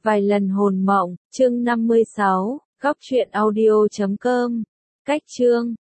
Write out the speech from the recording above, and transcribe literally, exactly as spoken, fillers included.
Vài lần hồn mộng, chương năm mươi sáu, góc truyện audio chấm com. Cách chương